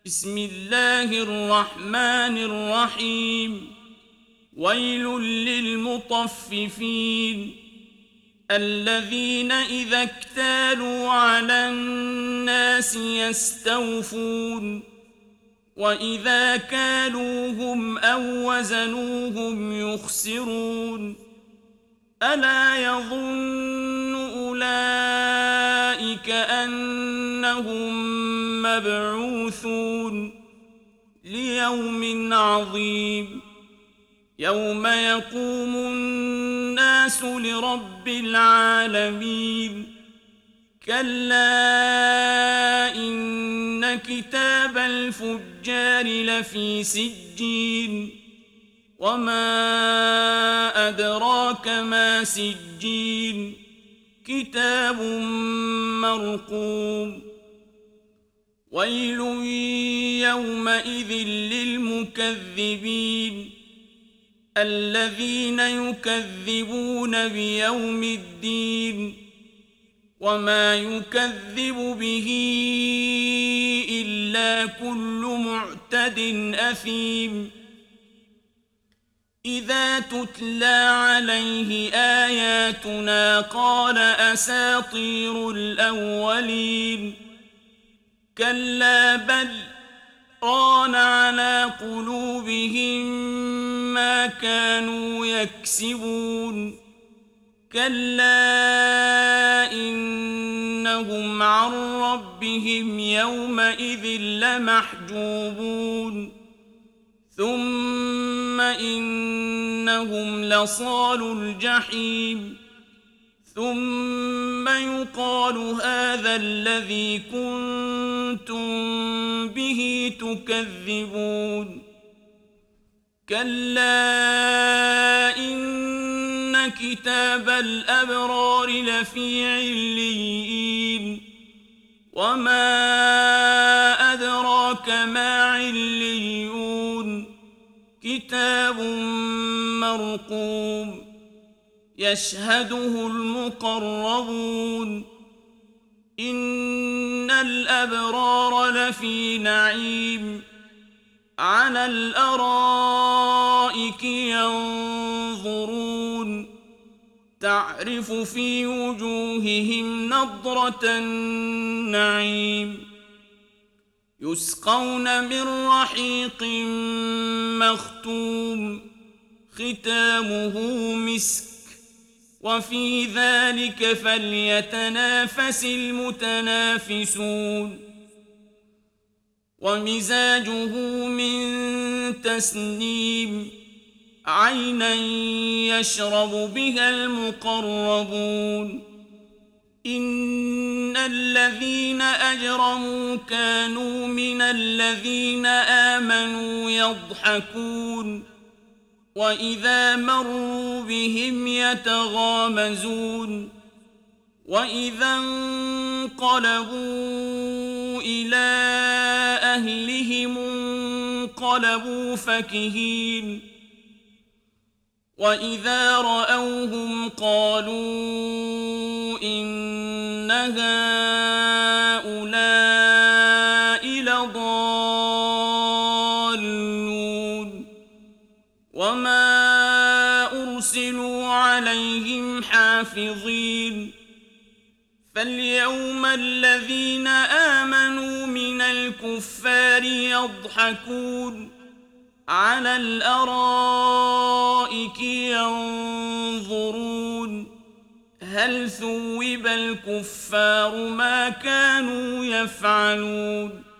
بسم الله الرحمن الرحيم. ويل للمطففين الذين إذا اكتالوا على الناس يستوفون وإذا كالوهم أو وزنوهم يخسرون ألا يظن أولئك أنهم مبعوثون ليوم عظيم يوم يقوم الناس لرب العالمين كلا إن كتاب الفجار لفي سجين وما أدراك ما سجين كتاب مرقوم ويل يومئذ للمكذبين الذين يكذبون بيوم الدين وما يكذب به إلا كل معتد أثيم إذا تتلى عليه آياتنا قال أساطير الأولين كلا بل ران على قلوبهم ما كانوا يكسبون كلا إنهم عن ربهم يومئذ لمحجوبون ثم إنهم لصالو الجحيم ثم يقال هذا الذي كنتم به تكذبون كلا إن كتاب الأبرار لفي عليين وما أدراك ما عليون كتاب مرقوم يشهده المقربون إن الأبرار لفي نعيم على الأرائك ينظرون تعرف في وجوههم نضرة النعيم يسقون من رحيق مختوم ختامه مسك وفي ذلك فليتنافس المتنافسون ومزاجه من تسنيم عينا يشرب بها المقربون إن الذين أجرموا كانوا من الذين آمنوا يضحكون وإذا مروا بهم يتغامزون وإذا انقلبوا إلى أهلهم انقلبوا فكهين وإذا رأوهم قالوا إن هؤلاء لضالون وما أرسلوا عليهم حافظين فاليوم الذين آمنوا من الكفار يضحكون على الأرائك ينظرون هل ثوب الكفار ما كانوا يفعلون